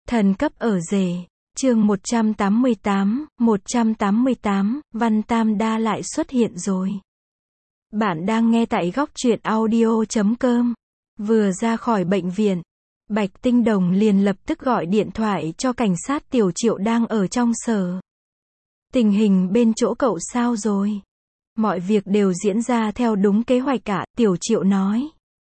Thần cấp ở rể. Chương 188, Văn Tam Đa lại xuất hiện rồi. Bạn đang nghe tại góc truyện audio.com. Vừa ra khỏi bệnh viện, Bạch Tinh Đồng liền lập tức gọi điện thoại cho cảnh sát Tiểu Triệu đang ở trong sở. Tình hình bên chỗ cậu sao rồi? Mọi việc đều diễn ra theo đúng kế hoạch cả, Tiểu Triệu nói.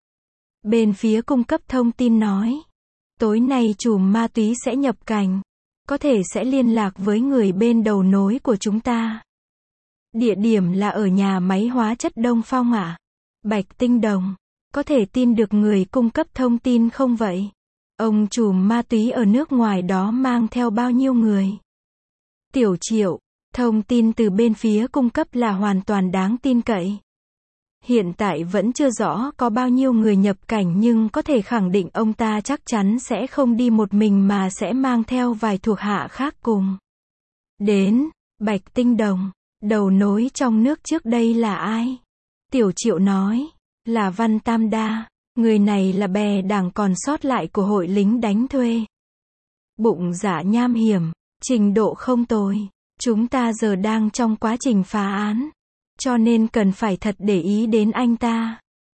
Bên phía cung cấp thông tin nói, tối nay trùm ma túy sẽ nhập cảnh, có thể sẽ liên lạc với người bên đầu nối của chúng ta. Địa điểm là ở nhà máy hóa chất Đông Phong à? Bạch Tinh Đồng, có thể tin được người cung cấp thông tin không vậy? Ông trùm ma túy ở nước ngoài đó mang theo bao nhiêu người? Tiểu Triệu, thông tin từ bên phía cung cấp là hoàn toàn đáng tin cậy. Hiện tại vẫn chưa rõ có bao nhiêu người nhập cảnh nhưng có thể khẳng định ông ta chắc chắn sẽ không đi một mình mà sẽ mang theo vài thuộc hạ khác cùng. Đến, Bạch Tinh Đồng, đầu nối trong nước trước đây là ai? Tiểu Triệu nói, là Văn Tam Đa, người này là bè đảng còn sót lại của hội lính đánh thuê. Bụng dạ nham hiểm, trình độ không tồi, chúng ta giờ đang trong quá trình phá án. Cho nên cần phải thật để ý đến anh ta.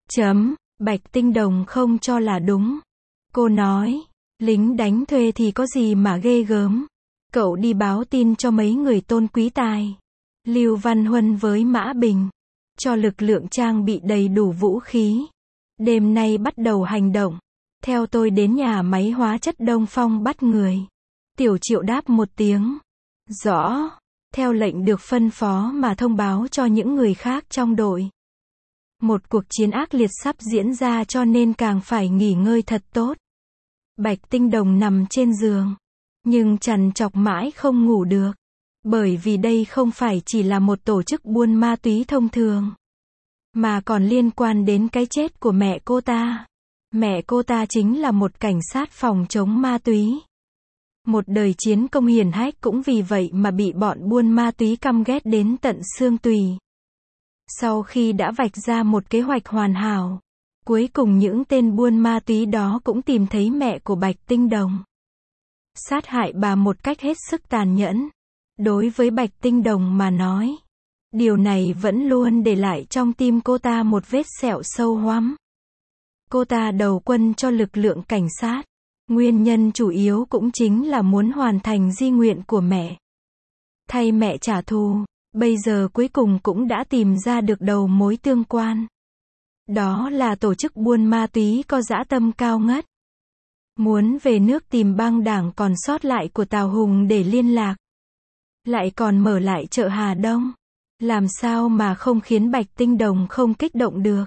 Bạch Tinh Đồng không cho là đúng. Cô nói, lính đánh thuê thì có gì mà ghê gớm. Cậu đi báo tin cho mấy người Tôn Quý Tài, Lưu Văn Huân với Mã Bình, cho lực lượng trang bị đầy đủ vũ khí. Đêm nay bắt đầu hành động. Theo tôi đến nhà máy hóa chất Đông Phong bắt người. Tiểu Triệu đáp một tiếng. Rõ. Theo lệnh được phân phó mà thông báo cho những người khác trong đội. Một cuộc chiến ác liệt sắp diễn ra cho nên càng phải nghỉ ngơi thật tốt. Bạch Tinh Đồng nằm trên giường, nhưng trằn trọc mãi không ngủ được. Bởi vì đây không phải chỉ là một tổ chức buôn ma túy thông thường, mà còn liên quan đến cái chết của mẹ cô ta. Mẹ cô ta chính là một cảnh sát phòng chống ma túy. Một đời chiến công hiển hách cũng vì vậy mà bị bọn buôn ma túy căm ghét đến tận xương tủy. Sau khi đã vạch ra một kế hoạch hoàn hảo, cuối cùng những tên buôn ma túy đó cũng tìm thấy mẹ của Bạch Tinh Đồng. Sát hại bà một cách hết sức tàn nhẫn. Đối với Bạch Tinh Đồng mà nói, điều này vẫn luôn để lại trong tim cô ta một vết sẹo sâu hoắm. Cô ta đầu quân cho lực lượng cảnh sát. Nguyên nhân chủ yếu cũng chính là muốn hoàn thành di nguyện của mẹ. Thay mẹ trả thù, bây giờ cuối cùng cũng đã tìm ra được đầu mối tương quan. Đó là tổ chức buôn ma túy có dã tâm cao ngất. Muốn về nước tìm băng đảng còn sót lại của Tào Hùng để liên lạc. Lại còn mở lại chợ Hà Đông. Làm sao mà không khiến Bạch Tinh Đồng không kích động được.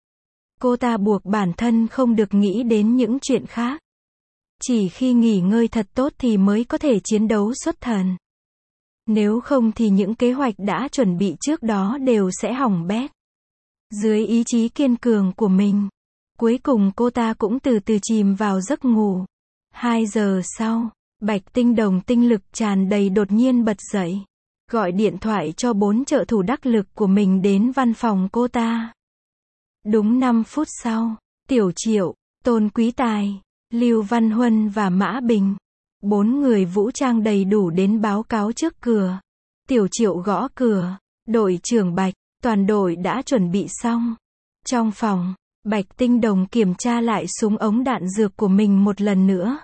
Cô ta buộc bản thân không được nghĩ đến những chuyện khác. Chỉ khi nghỉ ngơi thật tốt thì mới có thể chiến đấu xuất thần. Nếu không thì những kế hoạch đã chuẩn bị trước đó đều sẽ hỏng bét. Dưới ý chí kiên cường của mình, cuối cùng cô ta cũng từ từ chìm vào giấc ngủ. 2 giờ sau, Bạch Tinh Đồng tinh lực tràn đầy đột nhiên bật dậy. Gọi điện thoại cho 4 trợ thủ đắc lực của mình đến văn phòng cô ta. Đúng 5 phút sau, Tiểu Triệu, Tôn Quý Tài, Lưu Văn Huân và Mã Bình, 4 người vũ trang đầy đủ đến báo cáo trước cửa. Tiểu Triệu gõ cửa. Đội trưởng Bạch, toàn đội đã chuẩn bị xong. Trong phòng, Bạch Tinh Đồng kiểm tra lại súng ống đạn dược của mình một lần nữa.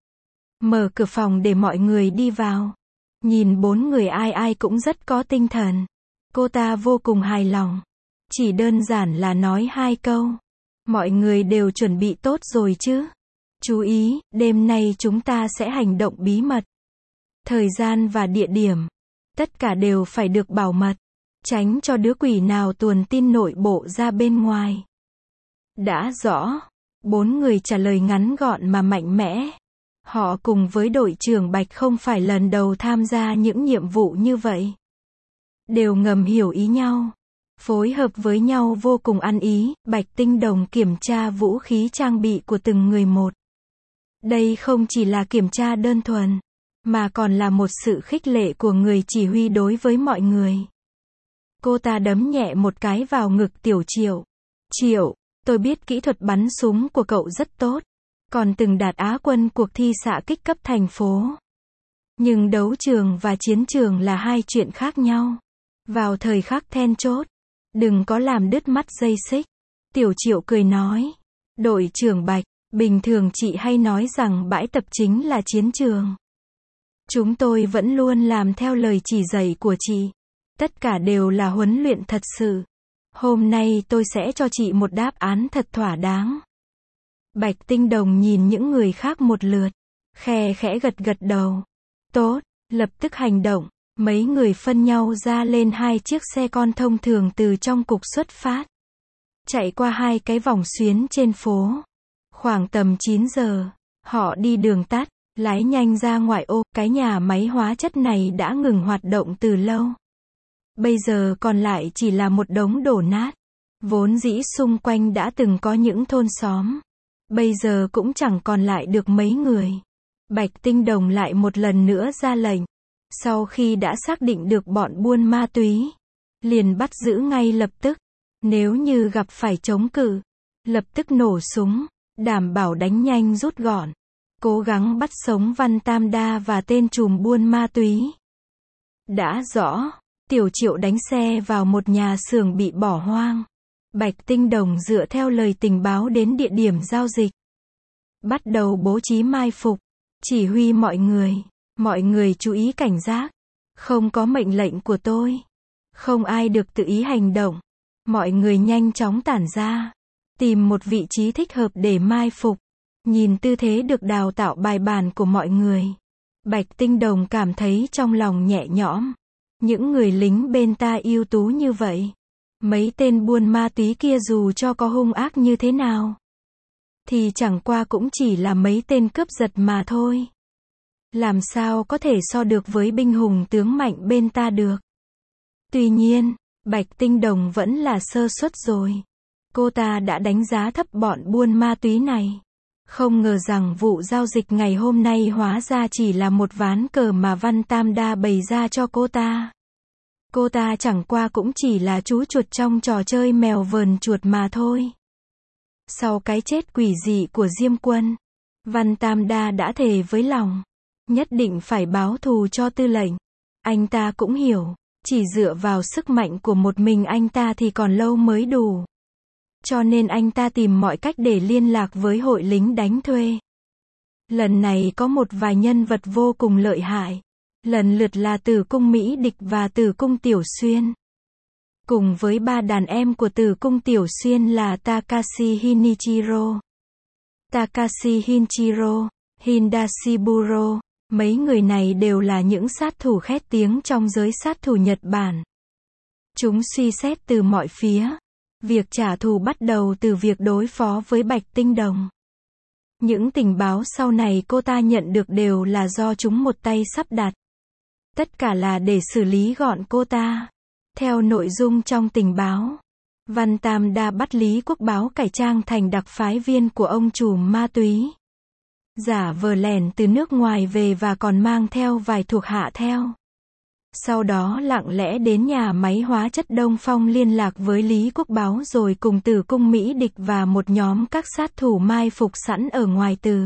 Mở cửa phòng để mọi người đi vào. Nhìn 4 người ai ai cũng rất có tinh thần. Cô ta vô cùng hài lòng. Chỉ đơn giản là nói 2 câu. Mọi người đều chuẩn bị tốt rồi chứ? Chú ý, đêm nay chúng ta sẽ hành động bí mật. Thời gian và địa điểm, tất cả đều phải được bảo mật. Tránh cho đứa quỷ nào tuồn tin nội bộ ra bên ngoài. Đã rõ. 4 người trả lời ngắn gọn mà mạnh mẽ. Họ cùng với đội trưởng Bạch không phải lần đầu tham gia những nhiệm vụ như vậy. Đều ngầm hiểu ý nhau. Phối hợp với nhau vô cùng ăn ý. Bạch Tinh Đồng kiểm tra vũ khí trang bị của từng người một. Đây không chỉ là kiểm tra đơn thuần, mà còn là một sự khích lệ của người chỉ huy đối với mọi người. Cô ta đấm nhẹ một cái vào ngực Tiểu Triệu. Triệu, tôi biết kỹ thuật bắn súng của cậu rất tốt. còn từng đạt Á quân cuộc thi xạ kích cấp thành phố. Nhưng đấu trường và chiến trường là hai chuyện khác nhau. Vào thời khắc then chốt, đừng có làm đứt mắt dây xích. Tiểu Triệu cười nói. Đội trưởng Bạch, bình thường chị hay nói rằng bãi tập chính là chiến trường. Chúng tôi vẫn luôn làm theo lời chỉ dạy của chị. Tất cả đều là huấn luyện thật sự. Hôm nay tôi sẽ cho chị một đáp án thật thỏa đáng. Bạch Tinh Đồng nhìn những người khác một lượt, khe khẽ gật gật đầu. Tốt, lập tức hành động. Mấy người phân nhau ra lên hai chiếc xe con thông thường từ trong cục xuất phát. Chạy qua hai cái vòng xuyến trên phố. Khoảng tầm 9 giờ, họ đi đường tắt, lái nhanh ra ngoại ô. Cái nhà máy hóa chất này đã ngừng hoạt động từ lâu. Bây giờ còn lại chỉ là một đống đổ nát. Vốn dĩ xung quanh đã từng có những thôn xóm. Bây giờ cũng chẳng còn lại được mấy người. Bạch Tinh Đồng lại một lần nữa ra lệnh. Sau khi đã xác định được bọn buôn ma túy, liền bắt giữ ngay lập tức. Nếu như gặp phải chống cự, lập tức nổ súng, đảm bảo đánh nhanh rút gọn. Cố gắng bắt sống Văn Tam Đa và tên trùm buôn ma túy. Đã rõ, Tiểu Triệu đánh xe vào một nhà xưởng bị bỏ hoang. Bạch Tinh Đồng dựa theo lời tình báo đến địa điểm giao dịch. Bắt đầu bố trí mai phục, chỉ huy mọi người. Mọi người chú ý cảnh giác. Không có mệnh lệnh của tôi. Không ai được tự ý hành động. Mọi người nhanh chóng tản ra. Tìm một vị trí thích hợp để mai phục. Nhìn tư thế được đào tạo bài bản của mọi người. Bạch Tinh Đồng cảm thấy trong lòng nhẹ nhõm. Những người lính bên ta ưu tú như vậy. Mấy tên buôn ma túy kia dù cho có hung ác như thế nào, thì chẳng qua cũng chỉ là mấy tên cướp giật mà thôi. Làm sao có thể so được với binh hùng tướng mạnh bên ta được. Tuy nhiên, Bạch Tinh Đồng vẫn là sơ suất rồi. Cô ta đã đánh giá thấp bọn buôn ma túy này. Không ngờ rằng vụ giao dịch ngày hôm nay hóa ra chỉ là một ván cờ mà Văn Tam Đa bày ra cho cô ta. Cô ta chẳng qua cũng chỉ là chú chuột trong trò chơi mèo vờn chuột mà thôi. Sau cái chết quỷ dị của Diêm Quân, Văn Tam Đa đã thề với lòng, nhất định phải báo thù cho tư lệnh. Anh ta cũng hiểu, chỉ dựa vào sức mạnh của một mình anh ta thì còn lâu mới đủ. Cho nên anh ta tìm mọi cách để liên lạc với hội lính đánh thuê. Lần này có một vài nhân vật vô cùng lợi hại. Lần lượt là Tử Cung Mỹ Địch và Tử Cung Tiểu Xuyên. Cùng với ba đàn em của Tử Cung Tiểu Xuyên là Takashi Hinichiro, Takashi Hinchiro, Hindashiburo. Mấy người này đều là những sát thủ khét tiếng trong giới sát thủ Nhật Bản. Chúng suy xét từ mọi phía. Việc trả thù bắt đầu từ việc đối phó với Bạch Tinh Đồng. Những tình báo sau này cô ta nhận được đều là do chúng một tay sắp đặt. Tất cả là để xử lý gọn cô ta. Theo nội dung trong tình báo, Văn Tam Đa bắt Lý Quốc Báo cải trang thành đặc phái viên của ông trùm ma túy. Giả vờ lẻn từ nước ngoài về và còn mang theo vài thuộc hạ theo. Sau đó lặng lẽ đến nhà máy hóa chất Đông Phong liên lạc với Lý Quốc Báo rồi cùng Tử Cung Mỹ Địch và một nhóm các sát thủ mai phục sẵn ở ngoài từ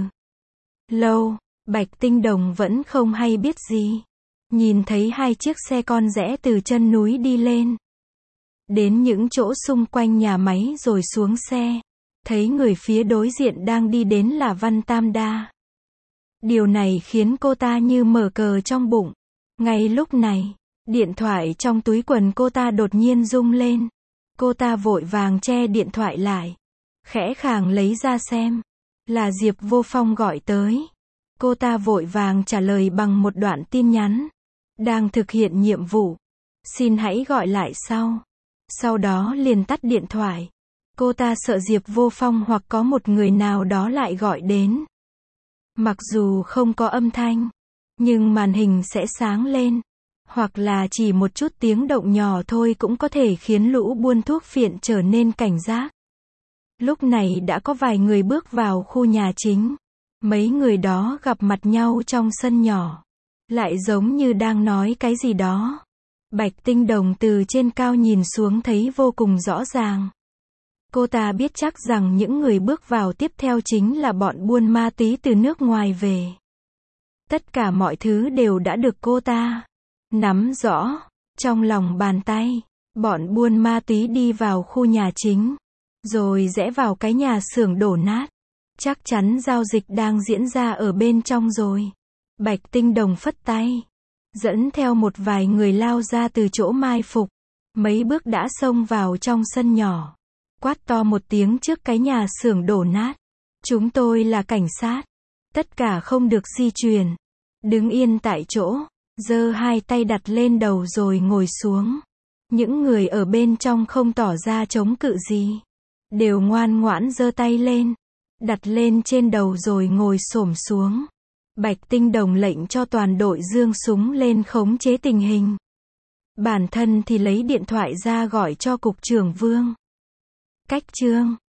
lâu. Bạch Tinh Đồng vẫn không hay biết gì. Nhìn thấy hai chiếc xe con rẽ từ chân núi đi lên. Đến những chỗ xung quanh nhà máy rồi xuống xe. Thấy người phía đối diện đang đi đến là Văn Tam Đa. Điều này khiến cô ta như mở cờ trong bụng. Ngay lúc này, điện thoại trong túi quần cô ta đột nhiên rung lên. Cô ta vội vàng che điện thoại lại. Khẽ khàng lấy ra xem. Là Diệp Vô Phong gọi tới. Cô ta vội vàng trả lời bằng một đoạn tin nhắn. Đang thực hiện nhiệm vụ. Xin hãy gọi lại sau. Sau đó liền tắt điện thoại. Cô ta sợ Diệp Vô Phong hoặc có một người nào đó lại gọi đến. Mặc dù không có âm thanh, nhưng màn hình sẽ sáng lên. Hoặc là chỉ một chút tiếng động nhỏ thôi cũng có thể khiến lũ buôn thuốc phiện trở nên cảnh giác. Lúc này đã có vài người bước vào khu nhà chính. Mấy người đó gặp mặt nhau trong sân nhỏ. Lại giống như đang nói cái gì đó. Bạch Tinh Đồng từ trên cao nhìn xuống thấy vô cùng rõ ràng. Cô ta biết chắc rằng những người bước vào tiếp theo chính là bọn buôn ma túy từ nước ngoài về. Tất cả mọi thứ đều đã được cô ta nắm rõ trong lòng bàn tay. Bọn buôn ma túy đi vào khu nhà chính, rồi rẽ vào cái nhà xưởng đổ nát. Chắc chắn giao dịch đang diễn ra ở bên trong rồi. Bạch Tinh Đồng phất tay, dẫn theo một vài người lao ra từ chỗ mai phục. Mấy bước đã xông vào trong sân nhỏ. Quát to một tiếng trước cái nhà xưởng đổ nát. Chúng tôi là cảnh sát. Tất cả không được di chuyển. Đứng yên tại chỗ. Giơ hai tay đặt lên đầu rồi ngồi xuống. Những người ở bên trong không tỏ ra chống cự gì. Đều ngoan ngoãn giơ tay lên. Đặt lên trên đầu rồi ngồi xổm xuống. Bạch Tinh Đồng lệnh cho toàn đội giương súng lên khống chế tình hình. Bản thân thì lấy điện thoại ra gọi cho cục trưởng Vương Cách Trương.